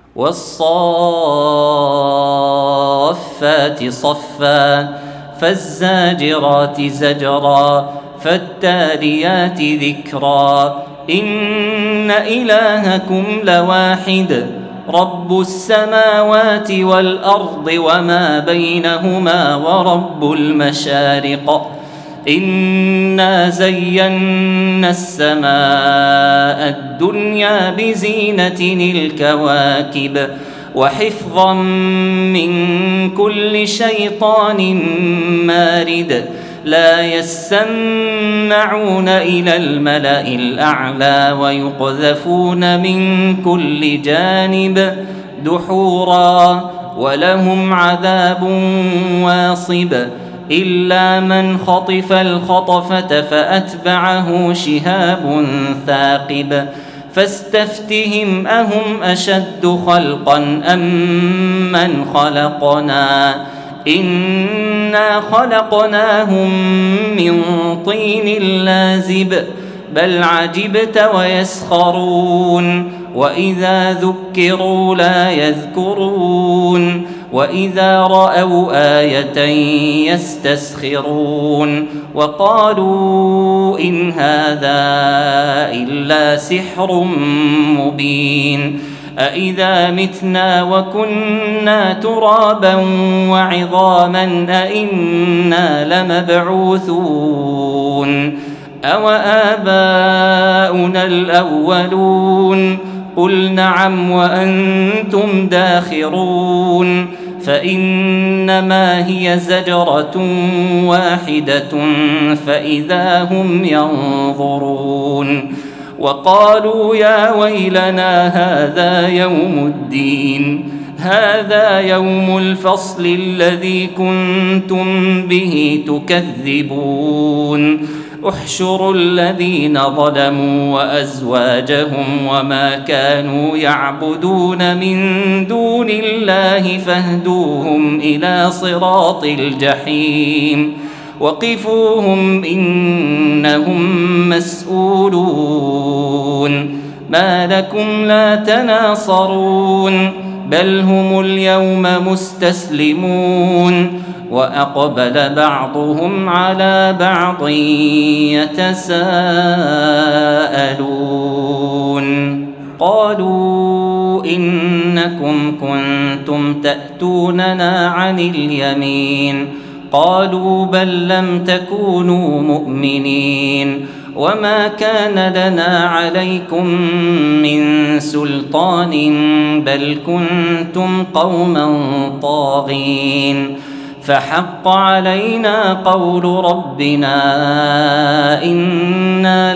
والصافات صفا فالزاجرات زجرا فالتاليات ذكرا إن إلهكم لواحد رب السماوات والأرض وما بينهما ورب المشارق إنا زينا السماء الدنيا بزينة الكواكب وحفظا من كل شيطان مارد لا يسمعون إلى الملأ الأعلى ويقذفون من كل جانب دحورا ولهم عذاب واصب إلا من خطف الخطفة فأتبعه شهاب ثاقب فاستفتهم أهم أشد خلقا أم من خلقنا إنا خلقناهم من طين لازب بل عجبت ويسخرون وإذا ذكروا لا يذكرون وإذا رأوا آية يستسخرون وقالوا إن هذا إلا سحر مبين أإذا متنا وكنا ترابا وعظاما أإنا لمبعوثون أوآباؤنا الأولون قل نعم وأنتم داخرون فإنما هي زجرة واحدة فإذا هم ينظرون وقالوا يا ويلنا هذا يوم الدين هذا يوم الفصل الذي كنتم به تكذبون احشروا الذين ظلموا وأزواجهم وما كانوا يعبدون من دون الله فاهدوهم إلى صراط الجحيم وقفوهم إنهم مسؤولون ما لكم لا تناصرون بل هم اليوم مستسلمون وأقبل بعضهم على بعض يتساءلون قالوا إنكم كنتم تأتوننا عن اليمين قالوا بل لم تكونوا مؤمنين وما كان لنا عليكم من سلطان بل كنتم قوما طاغين فحق علينا قول ربنا إنا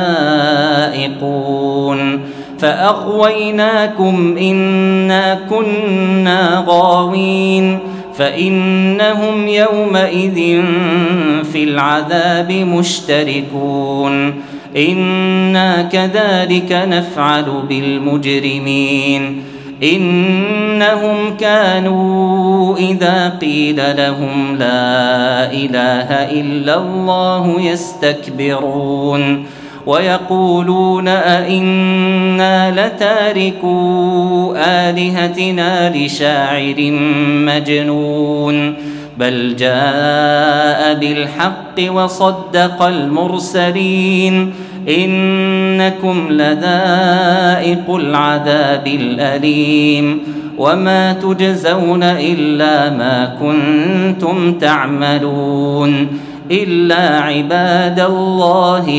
لذائقون فأغويناكم إنا كنا غاوين فإنهم يومئذ في العذاب مشتركون إنا كذلك نفعل بالمجرمين إنهم كانوا إذا قيل لهم لا إله إلا الله يستكبرون ويقولون أئنا لتاركو آلهتنا لشاعر مجنون بل جاء بالحق وصدق المرسلين إنكم لذائق العذاب الأليم وما تجزون إلا ما كنتم تعملون إلا عباد الله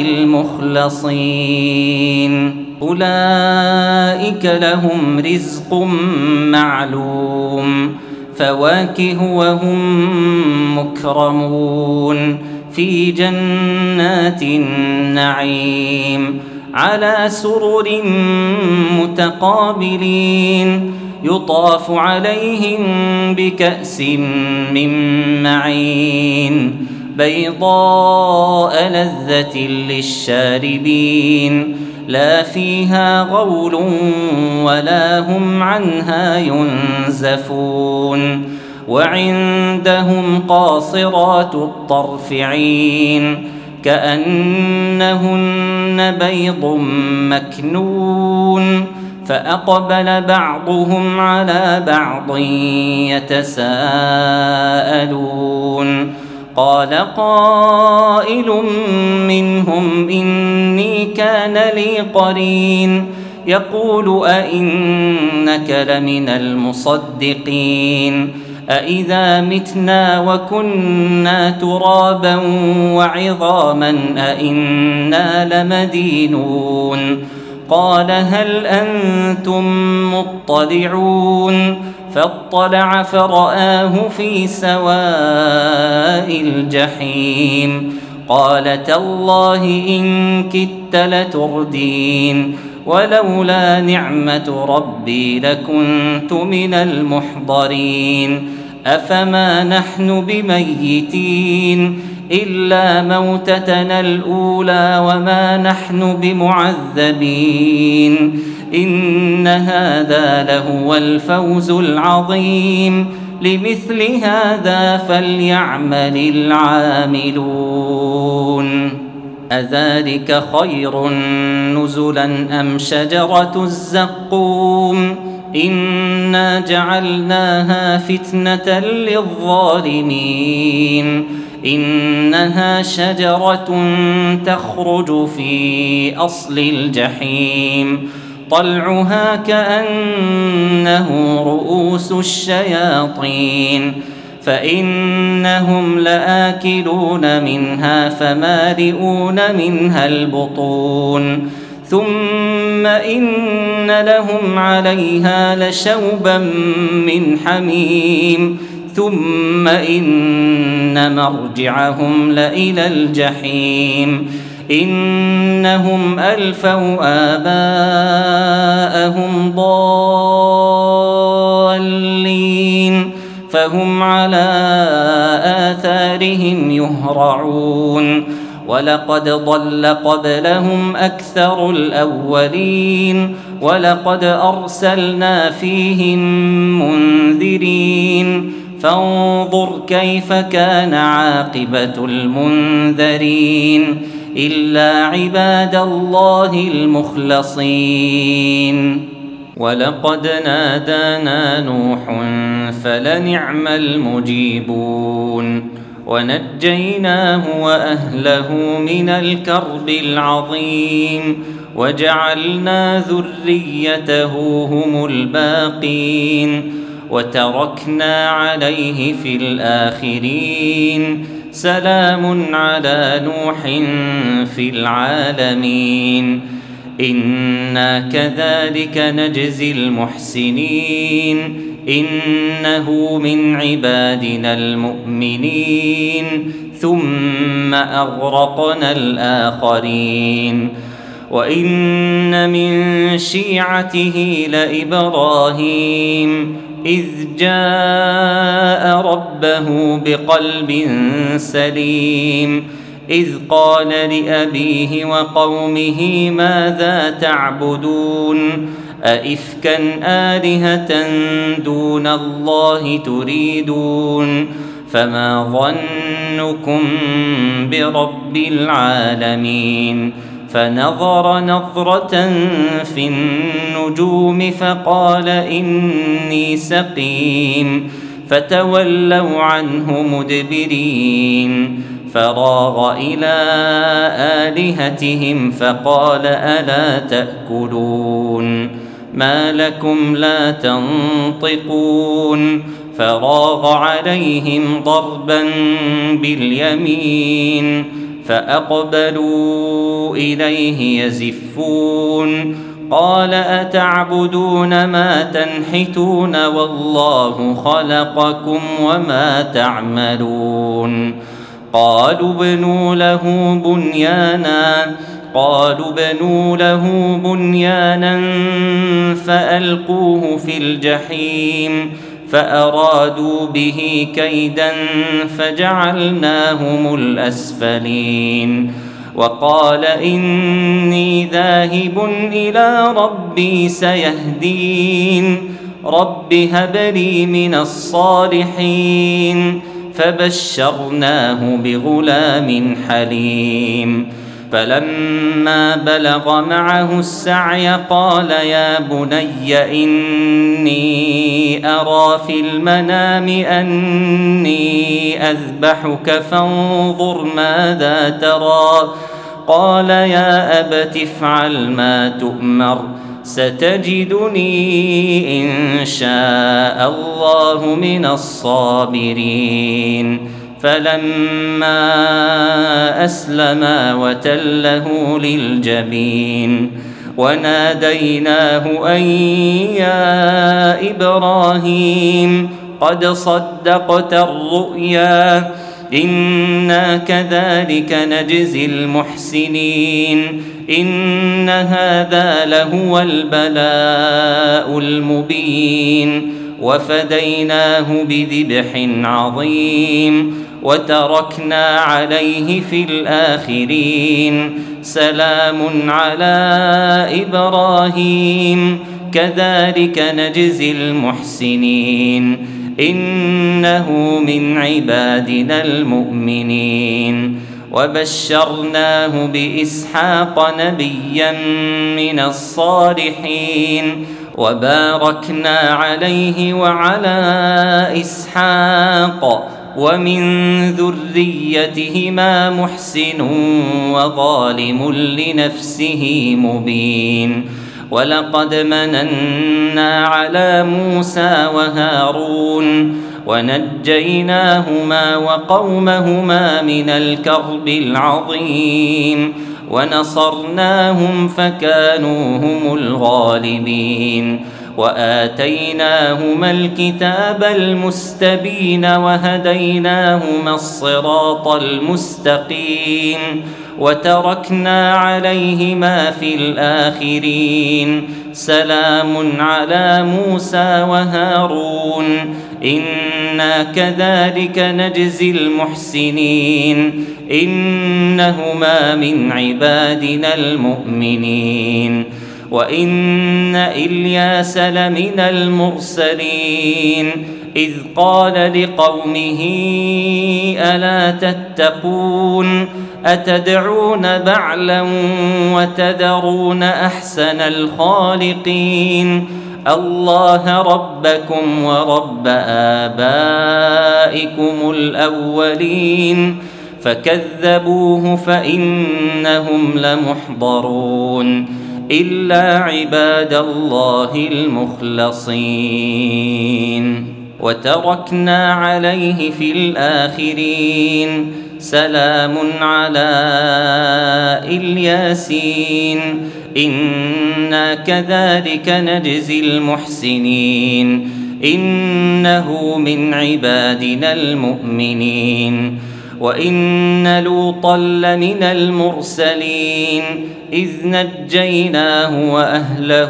المخلصين أولئك لهم رزق معلوم فواكه وهم مكرمون في جنات النعيم على سرر متقابلين يطاف عليهم بكأس من معين بيضاء لذة للشاربين لا فيها غول ولا هم عنها ينزفون وعندهم قاصرات الطرف عين كأنهن بيض مكنون فأقبل بعضهم على بعض يتساءلون قال قائل منهم إني كان لي قرين يقول أئنك لمن المصدقين أإذا متنا وكنا ترابا وعظاما أئنا لمدينون قال هل أنتم مطلعون فاطلع فرآه في سواء الجحيم قال تالله إن كدت لتردين ولولا نعمة ربي لكنت من المحضرين أفما نحن بميتين إلا موتتنا الأولى وما نحن بمعذبين إن هذا لهو الفوز العظيم لمثل هذا فليعمل العاملون أذلك خير نزلا أم شجرة الزقوم إنا جعلناها فتنة للظالمين إنها شجرة تخرج في أصل الجحيم طلعها كأنه رؤوس الشياطين فإنهم لآكلون منها فمالئون منها البطون ثم إن لهم عليها لشوبا من حميم ثم إن مرجعهم لإلى الجحيم إنهم ألفوا آباءهم ضالين فهم على آثارهم يهرعون ولقد ضل قبلهم أكثر الأولين ولقد أرسلنا فيهم منذرين فانظر كيف كان عاقبة المنذرين إلا عباد الله المخلصين ولقد نادانا نوح فلنعم المجيبون ونجيناه وأهله من الكرب العظيم وجعلنا ذريته هم الباقين وتركنا عليه في الآخرين سلام على نوح في العالمين إنا كذلك نجزي المحسنين إنه من عبادنا المؤمنين ثم أغرقنا الآخرين وإن من شيعته لإبراهيم إذ جاء ربه بقلب سليم إذ قال لأبيه وقومه ماذا تعبدون أئفكا آلهة دون الله تريدون فما ظنكم برب العالمين فنظر نظرة في النجوم فقال إني سقيم فتولوا عنه مدبرين فراغ إلى آلهتهم فقال ألا تأكلون ما لكم لا تنطقون فراغ عليهم ضربا باليمين فأقبلوا إليه يزفون قال أتعبدون ما تنحتون والله خلقكم وما تعملون قالوا بنوا له بنيانا فألقوه في الجحيم فأرادوا به كيدا فجعلناهم الأسفلين وقال إني ذاهب إلى ربي سيهدين رب هب لي من الصالحين فبشرناه بغلام حليم فلما بلغ معه السعي قال يا بني إني أرى في المنام أني أذبحك فانظر ماذا ترى قال يا أبت افعل ما تؤمر ستجدني إن شاء الله من الصابرين فلما أسلما وتله للجبين وناديناه أن يا إبراهيم قد صدقت الرؤيا إنا كذلك نجزي المحسنين إن هذا لهو البلاء المبين وفديناه بذبح عظيم وتركنا عليه في الآخرين سلام على إبراهيم كذلك نجزي المحسنين إنه من عبادنا المؤمنين وبشرناه بإسحاق نبيا من الصالحين وباركنا عليه وعلى إسحاق ومن ذريتهما محسن وظالم لنفسه مبين ولقد مننا على موسى وهارون ونجيناهما وقومهما من الكرب العظيم ونصرناهم فكانوا هم الغالبين وآتيناهما الكتاب المستبين وهديناهما الصراط المستقيم وتركنا عليهما في الآخرين سلام على موسى وهارون إنا كذلك نجزي المحسنين إنهما من عبادنا المؤمنين وإن إلياس لمن المرسلين إذ قال لقومه ألا تتقون أتدعون بعلا وتذرون أحسن الخالقين الله ربكم ورب آبائكم الأولين فكذبوه فإنهم لمحضرون إلا عباد الله المخلصين وتركنا عليه في الآخرين سلام على الياسين إنا كذلك نجزي المحسنين إنه من عبادنا المؤمنين وإن لوطا لمن المرسلين إذ نجيناه وأهله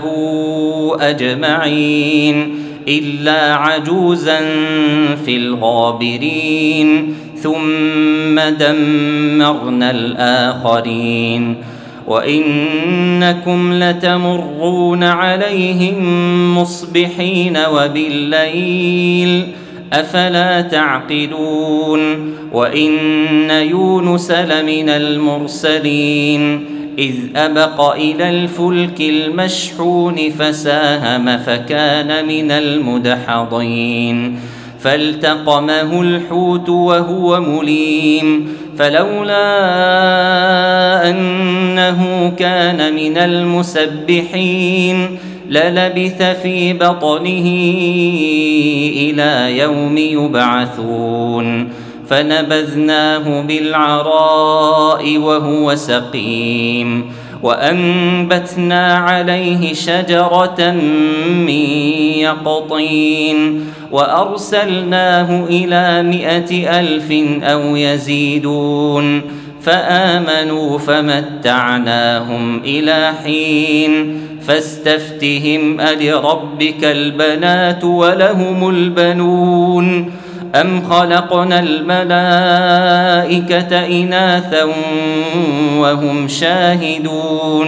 أجمعين إلا عجوزا في الغابرين ثم دمرنا الآخرين وإنكم لتمرون عليهم مصبحين وبالليل أفلا تعقلون وإن يونس لمن المرسلين إذ أبق إلى الفلك المشحون فساهم فكان من المدحضين فالتقمه الحوت وهو مليم فلولا أنه كان من المسبحين للبث في بطنه إلى يوم يبعثون فنبذناه بالعراء وهو سقيم وأنبتنا عليه شجرة من يقطين وأرسلناه إلى 100,000 أو يزيدون فآمنوا فمتعناهم إلى حين فاستفتهم ألربك البنات ولهم البنون أم خلقنا الملائكة إناثا وهم شاهدون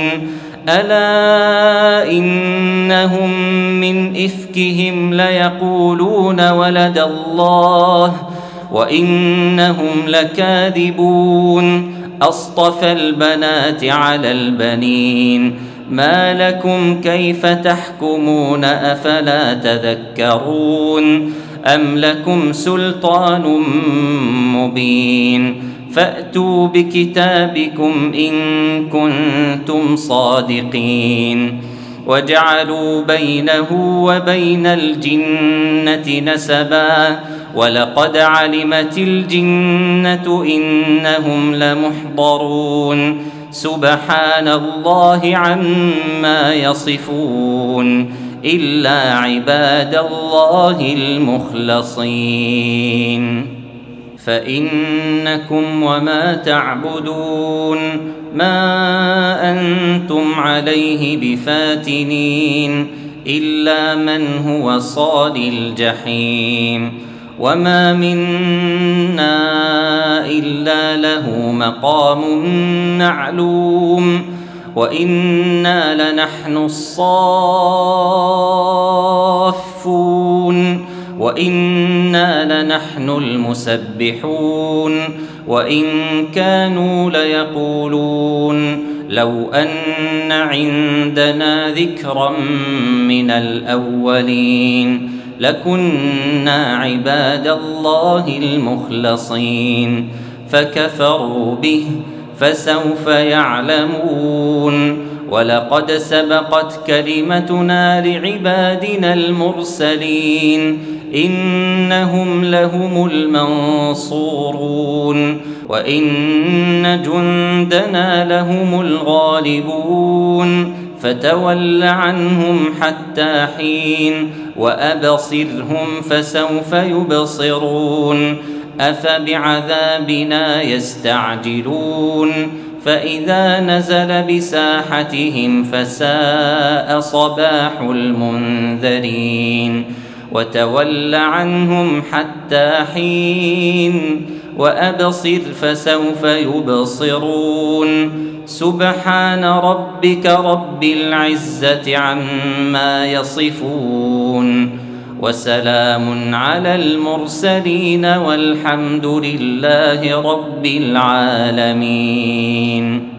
ألا إنهم من إفكهم ليقولون ولد الله وإنهم لكاذبون أصطفى البنات على البنين ما لكم كيف تحكمون أفلا تذكرون أم لكم سلطان مبين فأتوا بكتابكم إن كنتم صادقين وجعلوا بينه وبين الجنة نسبا ولقد علمت الجنة إنهم لمحضرون سبحان الله عما يصفون إلا عباد الله المخلصين فإنكم وما تعبدون ما أنتم عليه بفاتنين إلا من هو صال الجحيم وما منا إلا له مقام معلوم وإنا لنحن الصافون وإنا لنحن المسبحون وإن كانوا ليقولون لو أن عندنا ذكرا من الأولين لكنا عباد الله المخلصين فكفروا به فسوف يعلمون ولقد سبقت كلمتنا لعبادنا المرسلين إنهم لهم المنصورون وإن جندنا لهم الغالبون فتول عنهم حتى حين وأبصرهم فسوف يبصرون أفبعذابنا يستعجلون فإذا نزل بساحتهم فساء صباح المنذرين وتول عنهم حتى حين وأبصر فسوف يبصرون سبحان ربك رب العزة عما يصفون وسلام على المرسلين والحمد لله رب العالمين.